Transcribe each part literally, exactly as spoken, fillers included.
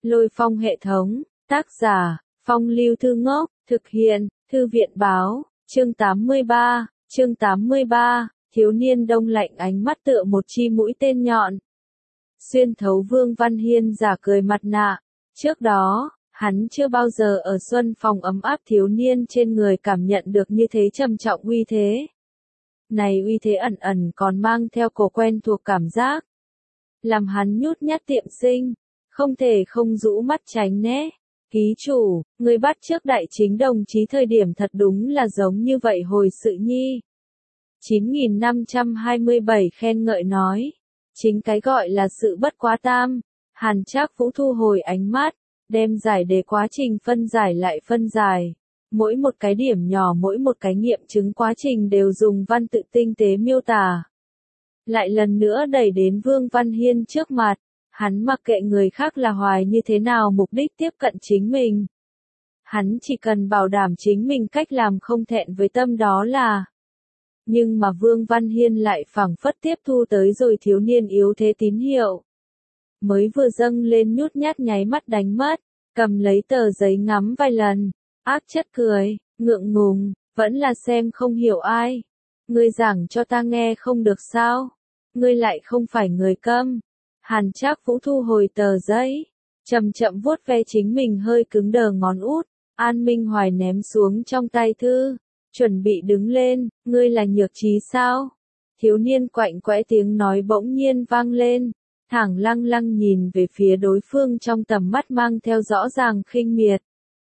Lôi Phong hệ thống, tác giả, Phong Lưu Thư Ngốc, thực hiện, Thư viện Báo, chương tám mươi ba, chương tám mươi ba, thiếu niên đông lạnh ánh mắt tựa một chi mũi tên nhọn. Xuyên thấu Vương Văn Hiên giả cười mặt nạ, trước đó, hắn chưa bao giờ ở xuân phòng ấm áp thiếu niên trên người cảm nhận được như thế trầm trọng uy thế. Này uy thế ẩn ẩn còn mang theo cổ quen thuộc cảm giác. Làm hắn nhút nhát tiệm sinh, không thể không rũ mắt tránh né. Ký chủ, người bắt trước đại chính đồng chí thời điểm thật đúng là giống như vậy hồi sự nhi. chín nghìn năm trăm hai mươi bảy khen ngợi nói. Chính cái gọi là sự bất quá tam. Hàn Trác Vũ thu hồi ánh mắt, đem giải đề quá trình phân giải lại phân giải. Mỗi một cái điểm nhỏ mỗi một cái nghiệm chứng quá trình đều dùng văn tự tinh tế miêu tả. Lại lần nữa đẩy đến Vương Văn Hiên trước mặt, hắn mặc kệ người khác là hoài như thế nào mục đích tiếp cận chính mình. Hắn chỉ cần bảo đảm chính mình cách làm không thẹn với tâm đó là. Nhưng mà Vương Văn Hiên lại phảng phất tiếp thu tới rồi thiếu niên yếu thế tín hiệu. Mới vừa dâng lên nhút nhát nháy mắt đánh mất, cầm lấy tờ giấy ngắm vài lần, ác chất cười, ngượng ngùng, vẫn là xem không hiểu ai. Ngươi giảng cho ta nghe không được sao? Ngươi lại không phải người câm. Hàn Trác Vũ thu hồi tờ giấy, chậm chậm vuốt ve chính mình hơi cứng đờ ngón út, An Minh Hoài ném xuống trong tay thư, chuẩn bị đứng lên, ngươi là nhược trí sao? Thiếu niên quạnh quẽ tiếng nói bỗng nhiên vang lên, thẳng lăng lăng nhìn về phía đối phương trong tầm mắt mang theo rõ ràng khinh miệt.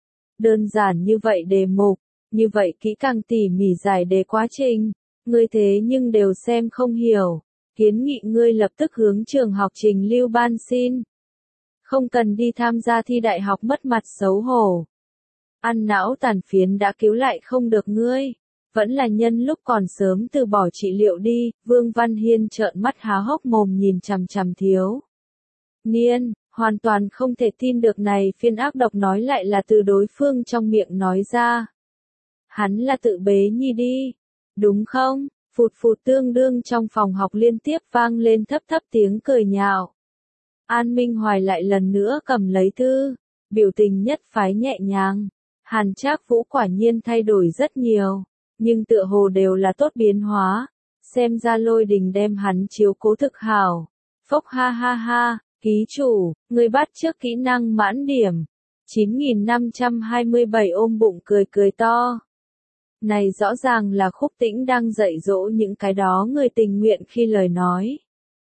Đơn giản như vậy đề mục, như vậy kỹ càng tỉ mỉ giải đề quá trình, ngươi thế nhưng đều xem không hiểu. Kiến nghị ngươi lập tức hướng trường học Trình Lưu Ban xin. Không cần đi tham gia thi đại học mất mặt xấu hổ. Ăn não tàn phiến đã cứu lại không được ngươi. Vẫn là nhân lúc còn sớm từ bỏ trị liệu đi. Vương Văn Hiên trợn mắt há hốc mồm nhìn chằm chằm thiếu niên, hoàn toàn không thể tin được này phiên ác độc nói lại là từ đối phương trong miệng nói ra. Hắn là tự bế nhi đi, đúng không? Phụt phụt tương đương trong phòng học liên tiếp vang lên thấp thấp tiếng cười nhạo. An Minh Hoài lại lần nữa cầm lấy thư, biểu tình nhất phái nhẹ nhàng. Hàn Trác Vũ quả nhiên thay đổi rất nhiều, nhưng tựa hồ đều là tốt biến hóa. Xem ra Lôi Đình đem hắn chiếu cố thực hảo. Phốc ha ha ha, ký chủ, người bắt trước kỹ năng mãn điểm. chín nghìn năm trăm hai mươi bảy ôm bụng cười cười to. Này rõ ràng là Khúc Tĩnh đang dạy dỗ những cái đó người tình nguyện khi lời nói.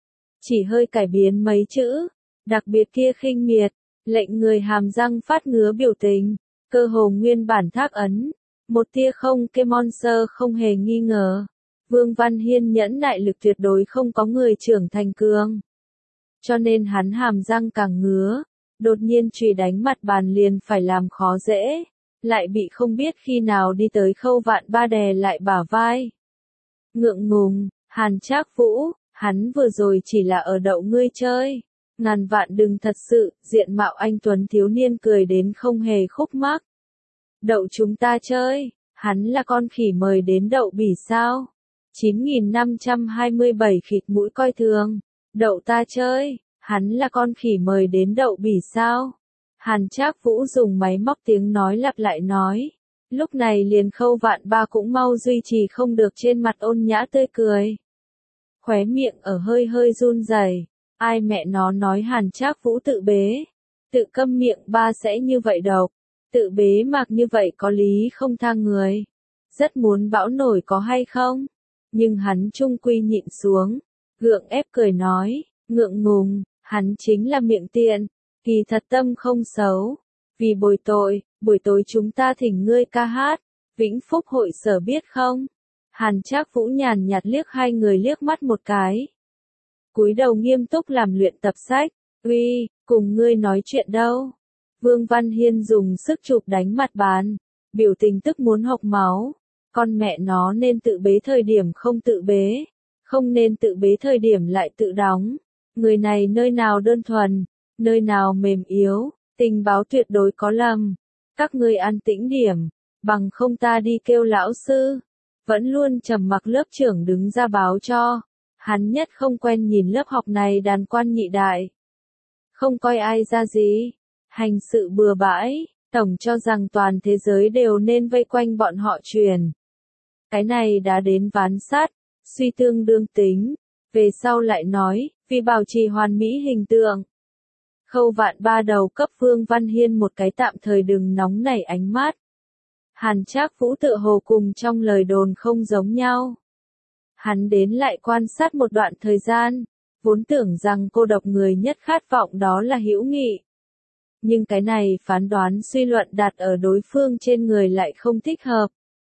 Chỉ hơi cải biến mấy chữ, đặc biệt kia khinh miệt, lệnh người hàm răng phát ngứa biểu tình, cơ hồ nguyên bản thác ấn, một tia không kê monster không hề nghi ngờ. Vương Văn Hiên nhẫn nại lực tuyệt đối không có người trưởng thành cường. Cho nên hắn hàm răng càng ngứa, đột nhiên chùy đánh mặt bàn liền phải làm khó dễ. Lại bị không biết khi nào đi tới Khâu Vạn Ba đè lại bả vai. Ngượng ngùng, Hàn Trác Vũ, hắn vừa rồi chỉ là ở đậu ngươi chơi. Ngàn vạn đừng thật sự, diện mạo anh tuấn thiếu niên cười đến không hề khúc mắc. Đậu chúng ta chơi, hắn là con khỉ mời đến đậu bỉ sao? chín nghìn năm trăm hai mươi bảy khịt mũi coi thường. Đậu ta chơi, hắn là con khỉ mời đến đậu bỉ sao? Hàn Trác Vũ dùng máy móc tiếng nói lặp lại nói. Lúc này liền Khâu Vạn Ba cũng mau duy trì không được trên mặt ôn nhã tươi cười. Khóe miệng ở hơi hơi run rẩy. Ai mẹ nó nói Hàn Trác Vũ tự bế. Tự câm miệng ba sẽ như vậy độc. Tự bế mặc như vậy có lý không tha người. Rất muốn bão nổi có hay không? Nhưng hắn trung quy nhịn xuống. Gượng ép cười nói. Ngượng ngùng, hắn chính là miệng tiện. Kỳ thật tâm không xấu. Vì bồi tội, buổi tối chúng ta thỉnh ngươi ca hát. Vĩnh Phúc hội sở biết không? Hàn Trác Vũ nhàn nhạt liếc hai người liếc mắt một cái. Cúi đầu nghiêm túc làm luyện tập sách. Uy, cùng ngươi nói chuyện đâu? Vương Văn Hiên dùng sức chụp đánh mặt bàn. Biểu tình tức muốn hộc máu. Con mẹ nó nên tự bế thời điểm không tự bế. Không nên tự bế thời điểm lại tự đóng. Người này nơi nào đơn thuần. Nơi nào mềm yếu, tình báo tuyệt đối có lầm. Các ngươi an tĩnh điểm, bằng không ta đi kêu lão sư. Vẫn luôn trầm mặc lớp trưởng đứng ra báo cho. Hắn nhất không quen nhìn lớp học này đàn quan nhị đại. Không coi ai ra gì. hành sự bừa bãi, tổng cho rằng toàn thế giới đều nên vây quanh bọn họ truyền. Cái này đã đến ván sát, suy tương đương tính, về sau lại nói, vì bảo trì hoàn mỹ hình tượng. Khâu Vạn Ba đầu cấp Vương Văn Hiên một cái tạm thời đừng nóng nảy ánh mắt. Hàn Trác Vũ tựa hồ cùng trong lời đồn không giống nhau. Hắn đến lại quan sát một đoạn thời gian, vốn tưởng rằng cô độc người nhất khát vọng đó là hữu nghị. Nhưng cái này phán đoán suy luận đặt ở đối phương trên người lại không thích hợp.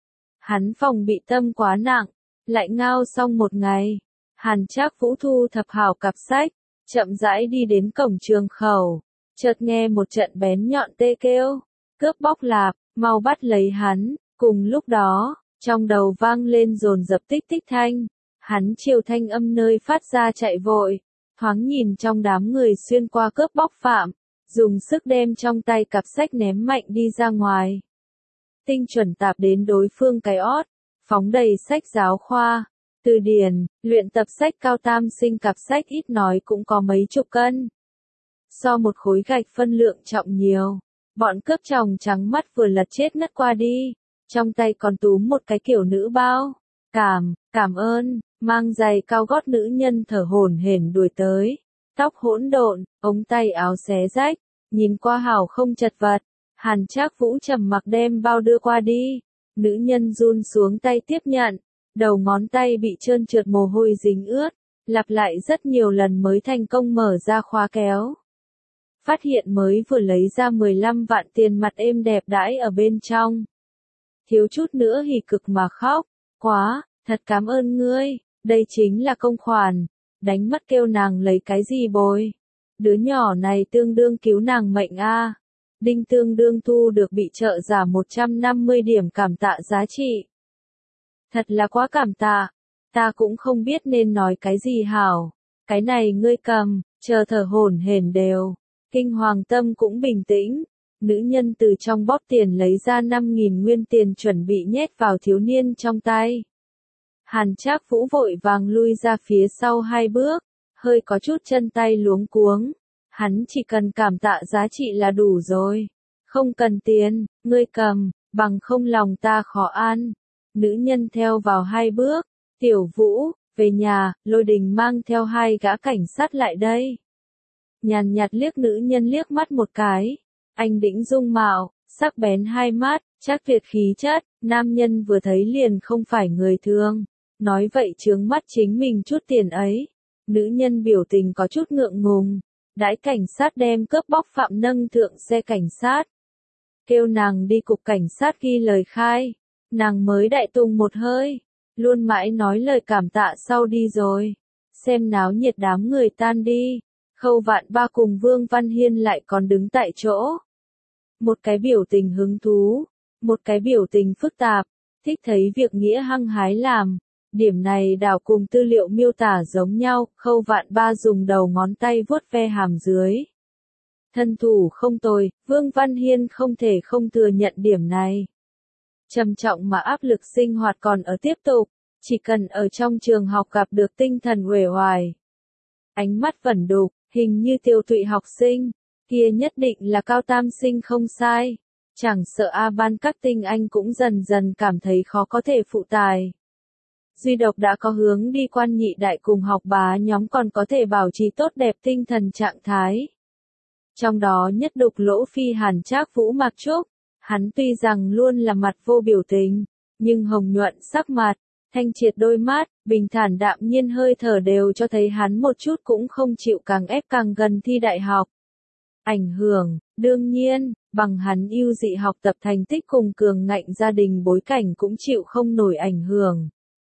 Hắn phòng bị tâm quá nặng, lại ngao xong một ngày. Hàn Trác Vũ thu thập hảo cặp sách, chậm rãi đi đến cổng trường khẩu, chợt nghe một trận bén nhọn tê kêu, cướp bóc lạp, mau bắt lấy hắn, cùng lúc đó, trong đầu vang lên dồn dập tích tích thanh, hắn chiều thanh âm nơi phát ra chạy vội, thoáng nhìn trong đám người xuyên qua cướp bóc phạm, dùng sức đem trong tay cặp sách ném mạnh đi ra ngoài. Tinh chuẩn tạp đến đối phương cái ót, phóng đầy sách giáo khoa, từ điển, luyện tập sách cao tam sinh cặp sách ít nói cũng có mấy chục cân. So một khối gạch phân lượng trọng nhiều, bọn cướp tròng trắng mắt vừa lật chết ngất qua đi, trong tay còn túm một cái kiểu nữ bao. Cảm, cảm ơn, mang giày cao gót nữ nhân thở hổn hển đuổi tới, tóc hỗn độn, ống tay áo xé rách, nhìn qua hảo không chật vật. Hàn Trác Vũ trầm mặc đem bao đưa qua đi, nữ nhân run xuống tay tiếp nhận, đầu ngón tay bị trơn trượt mồ hôi dính ướt, lặp lại rất nhiều lần mới thành công mở ra khóa kéo. Phát hiện mới vừa lấy ra mười lăm vạn tiền mặt êm đẹp đãi ở bên trong. Thiếu chút nữa hỉ cực mà khóc, quá, thật cảm ơn ngươi, đây chính là công khoản, đánh mất kêu nàng lấy cái gì bồi. Đứa nhỏ này tương đương cứu nàng mệnh a. Đinh tương đương thu được bị trợ giả một trăm năm mươi điểm cảm tạ giá trị. Thật là quá cảm tạ, ta cũng không biết nên nói cái gì hảo, cái này ngươi cầm, chờ thở hổn hển đều. Kinh Hoàng tâm cũng bình tĩnh, nữ nhân từ trong bóp tiền lấy ra năm nghìn nguyên tiền chuẩn bị nhét vào thiếu niên trong tay. Hàn Trác Vũ vội vàng lui ra phía sau hai bước, hơi có chút chân tay luống cuống. Hắn chỉ cần cảm tạ giá trị là đủ rồi. Không cần tiền, ngươi cầm, bằng không lòng ta khó an. Nữ nhân theo vào hai bước, Tiểu Vũ, về nhà, Lôi Đình mang theo hai gã cảnh sát lại đây. Nhàn nhạt liếc nữ nhân liếc mắt một cái. Anh đĩnh dung mạo, sắc bén hai mắt, chắc tuyệt khí chất, nam nhân vừa thấy liền không phải người thường. Nói vậy chướng mắt chính mình chút tiền ấy. Nữ nhân biểu tình có chút ngượng ngùng. Đãi cảnh sát đem cướp bóc phạm nâng thượng xe cảnh sát. Kêu nàng đi cục cảnh sát ghi lời khai. Nàng mới đại tung một hơi. Luôn mãi nói lời cảm tạ sau đi rồi. Xem náo nhiệt đám người tan đi. Khâu Vạn Ba cùng Vương Văn Hiên lại còn đứng tại chỗ. Một cái biểu tình hứng thú. Một cái biểu tình phức tạp. Thích thấy việc nghĩa hăng hái làm. Điểm này đảo cùng tư liệu miêu tả giống nhau, Khâu Vạn Ba dùng đầu ngón tay vuốt ve hàm dưới. Thân thủ không tồi, Vương Văn Hiên không thể không thừa nhận điểm này. Trầm trọng mà áp lực sinh hoạt còn ở tiếp tục, chỉ cần ở trong trường học gặp được tinh thần uể oải. Ánh mắt vẩn đục, hình như tiêu tụy học sinh, kia nhất định là cao tam sinh không sai. Chẳng sợ A ban các tinh anh cũng dần dần cảm thấy khó có thể phụ tài. Duy độc đã có hướng đi quan nhị đại cùng học bá nhóm còn có thể bảo trì tốt đẹp tinh thần trạng thái. Trong đó nhất đục lỗ phi Hàn Trác Vũ mặc trúc, hắn tuy rằng luôn là mặt vô biểu tình, nhưng hồng nhuận sắc mặt, thanh triệt đôi mắt, bình thản đạm nhiên hơi thở đều cho thấy hắn một chút cũng không chịu càng ép càng gần thi đại học. Ảnh hưởng, đương nhiên, bằng hắn ưu dị học tập thành tích cùng cường ngạnh gia đình bối cảnh cũng chịu không nổi ảnh hưởng.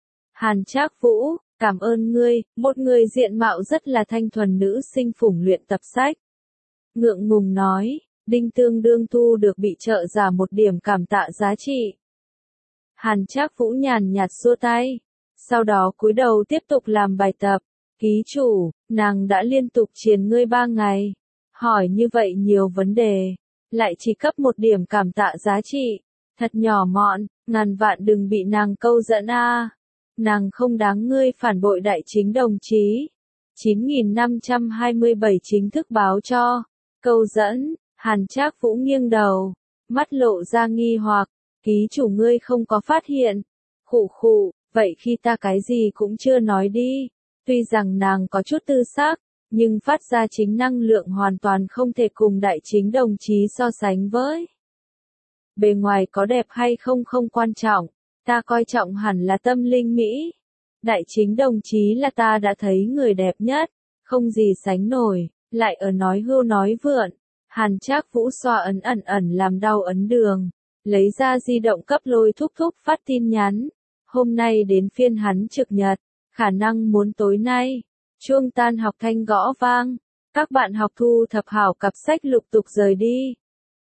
Hàn Trác Vũ, cảm ơn ngươi, một người diện mạo rất là thanh thuần nữ sinh phủng luyện tập sách. Ngượng ngùng nói, Đinh tương đương thu được bị trợ giả một điểm cảm tạ giá trị. Hàn Trác Vũ nhàn nhạt xua tay, sau đó cúi đầu tiếp tục làm bài tập. Ký chủ, nàng đã liên tục triền ngươi ba ngày, hỏi như vậy nhiều vấn đề, lại chỉ cấp một điểm cảm tạ giá trị, thật nhỏ mọn, ngàn vạn đừng bị nàng câu dẫn a. Nàng không đáng ngươi phản bội đại chính đồng chí. chín nghìn năm trăm hai mươi bảy chính thức báo cho. Câu dẫn, Hàn Trác Vũ nghiêng đầu, mắt lộ ra nghi hoặc, ký chủ ngươi không có phát hiện. Khụ khụ, vậy khi ta cái gì cũng chưa nói đi. Tuy rằng nàng có chút tư xác, nhưng phát ra chính năng lượng hoàn toàn không thể cùng đại chính đồng chí so sánh với. Bề ngoài có đẹp hay không không quan trọng, ta coi trọng hẳn là tâm linh mỹ. Đại chính đồng chí là ta đã thấy người đẹp nhất, không gì sánh nổi, lại ở nói hưu nói vượn. Hàn Trác Vũ xoa ấn ẩn ẩn làm đau ấn đường, lấy ra di động cấp Lôi Thúc Thúc phát tin nhắn. Hôm nay đến phiên hắn trực nhật, khả năng muốn tối nay. Chuông tan học thanh gõ vang, các bạn học thu thập hảo cặp sách lục tục rời đi.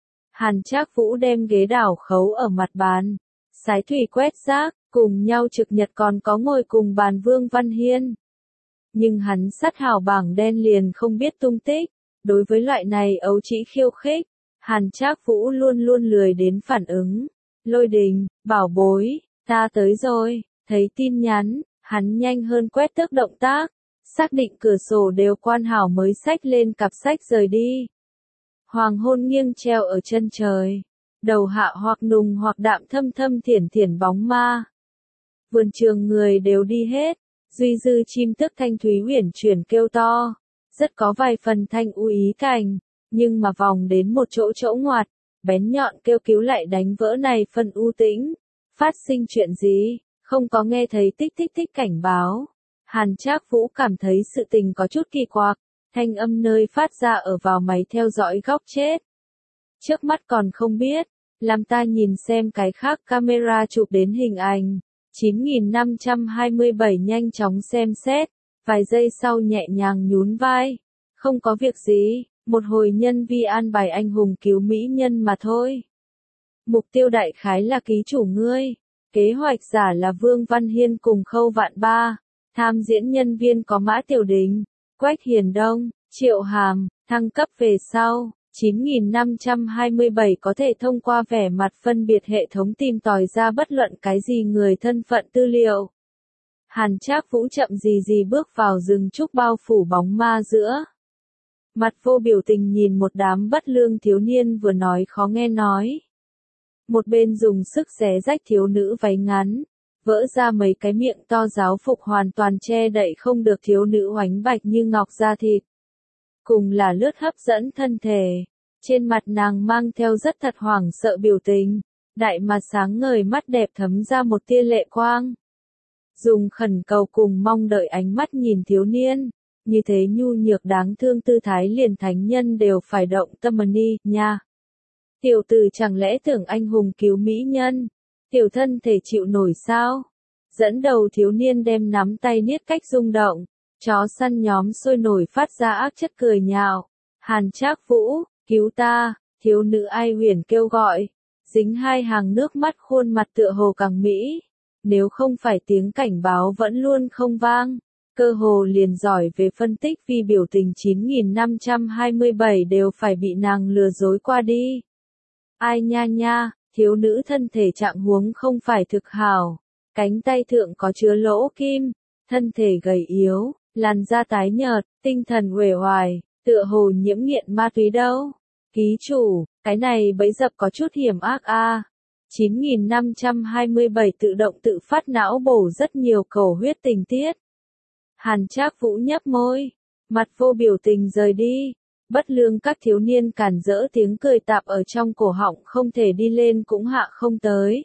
Hàn Trác Vũ đem ghế đảo khấu ở mặt bàn, sái thủy quét rác, cùng nhau trực nhật còn có ngồi cùng bàn Vương Văn Hiên. Nhưng hắn sát hảo bảng đen liền không biết tung tích, đối với loại này ấu trĩ khiêu khích, Hàn Trác Vũ luôn luôn lười đến phản ứng. Lôi Đình, bảo bối, ta tới rồi, thấy tin nhắn, hắn nhanh hơn quét tước động tác, xác định cửa sổ đều quan hảo mới xách lên cặp sách rời đi. Hoàng hôn nghiêng treo ở chân trời, đầu hạ hoặc nùng hoặc đạm thâm thâm thiển thiển bóng ma. Vườn trường người đều đi hết, duy dư chim tức thanh thúy uyển chuyển kêu to, rất có vài phần thanh u ý cảnh, nhưng mà vòng đến một chỗ chỗ ngoặt, bén nhọn kêu cứu lại đánh vỡ này phần u tĩnh. Phát sinh chuyện gì, không có nghe thấy tích tích tích cảnh báo. Hàn Trác Vũ cảm thấy sự tình có chút kỳ quặc, thanh âm nơi phát ra ở vào máy theo dõi góc chết. Trước mắt còn không biết, làm ta nhìn xem cái khác camera chụp đến hình ảnh. chín nghìn năm trăm hai mươi bảy nhanh chóng xem xét, vài giây sau nhẹ nhàng nhún vai. Không có việc gì, một hồi nhân vi an bài anh hùng cứu mỹ nhân mà thôi. Mục tiêu đại khái là ký chủ ngươi, kế hoạch giả là Vương Văn Hiên cùng Khâu Vạn Ba, tham diễn nhân viên có Mã Tiểu Đình, Quách Hiền Đông, Triệu Hàm, thăng cấp về sau. chín nghìn năm trăm hai mươi bảy có thể thông qua vẻ mặt phân biệt hệ thống tìm tòi ra bất luận cái gì người thân phận tư liệu. Hàn Trác Vũ chậm gì gì bước vào rừng trúc bao phủ bóng ma giữa. Mặt vô biểu tình nhìn một đám bất lương thiếu niên vừa nói khó nghe nói. Một bên dùng sức xé rách thiếu nữ váy ngắn, vỡ ra mấy cái miệng to giáo phục hoàn toàn che đậy không được thiếu nữ oánh bạch như ngọc da thịt. Cùng là lướt hấp dẫn thân thể, trên mặt nàng mang theo rất thật hoảng sợ biểu tình, đại mà sáng ngời mắt đẹp thấm ra một tia lệ quang. Dùng khẩn cầu cùng mong đợi ánh mắt nhìn thiếu niên, như thế nhu nhược đáng thương tư thái liền thánh nhân đều phải động tâm ni nha. Tiểu tử chẳng lẽ tưởng anh hùng cứu mỹ nhân, tiểu thân thể chịu nổi sao? Dẫn đầu thiếu niên đem nắm tay niết cách rung động. Chó săn nhóm sôi nổi phát ra ác chất cười nhạo. Hàn Trác Vũ, cứu ta, thiếu nữ ai huyền kêu gọi, dính hai hàng nước mắt khuôn mặt tựa hồ càng mỹ. Nếu không phải tiếng cảnh báo vẫn luôn không vang, cơ hồ liền giỏi về phân tích vì biểu tình chín nghìn năm trăm hai mươi bảy đều phải bị nàng lừa dối qua đi. Ai nha nha, thiếu nữ thân thể trạng huống không phải thực hảo, cánh tay thượng có chứa lỗ kim, thân thể gầy yếu. Làn da tái nhợt, tinh thần uể oải, tựa hồ nhiễm nghiện ma túy đâu. Ký chủ, cái này bẫy dập có chút hiểm ác a. À. chín nghìn năm trăm hai mươi bảy tự động tự phát não bổ rất nhiều cầu huyết tình tiết. Hàn Trác Vũ nhấp môi, mặt vô biểu tình rời đi. Bất lương các thiếu niên cản rỡ tiếng cười tạp ở trong cổ họng không thể đi lên cũng hạ không tới.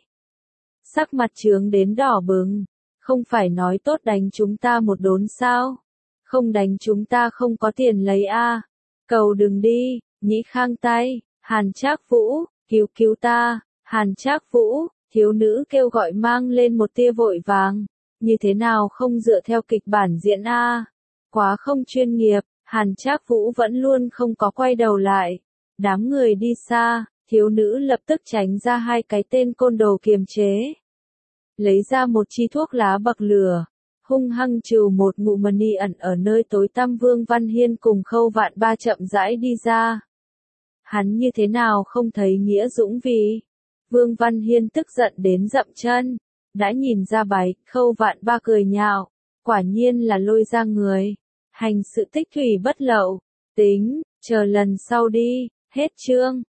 Sắc mặt trướng đến đỏ bừng. Không phải nói tốt đánh chúng ta một đốn sao? Không đánh chúng ta không có tiền lấy a. À. Cầu đừng đi, Nhĩ Khang tay, Hàn Trác Vũ, cứu cứu ta, Hàn Trác Vũ, thiếu nữ kêu gọi mang lên một tia vội vàng. Như thế nào không dựa theo kịch bản diễn a? À. Quá không chuyên nghiệp, Hàn Trác Vũ vẫn luôn không có quay đầu lại. Đám người đi xa, thiếu nữ lập tức tránh ra hai cái tên côn đồ kiềm chế. Lấy ra một chi thuốc lá bậc lửa, hung hăng trừ một ngụm mani ẩn ở nơi tối tăm. Vương Văn Hiên cùng Khâu Vạn Ba chậm rãi đi ra. Hắn như thế nào không thấy nghĩa dũng vì? Vương Văn Hiên tức giận đến dậm chân, đã nhìn ra bài. Khâu Vạn Ba cười nhạo, quả nhiên là lôi ra người, hành sự tích thủy bất lậu, tính, chờ lần sau đi. Hết chương.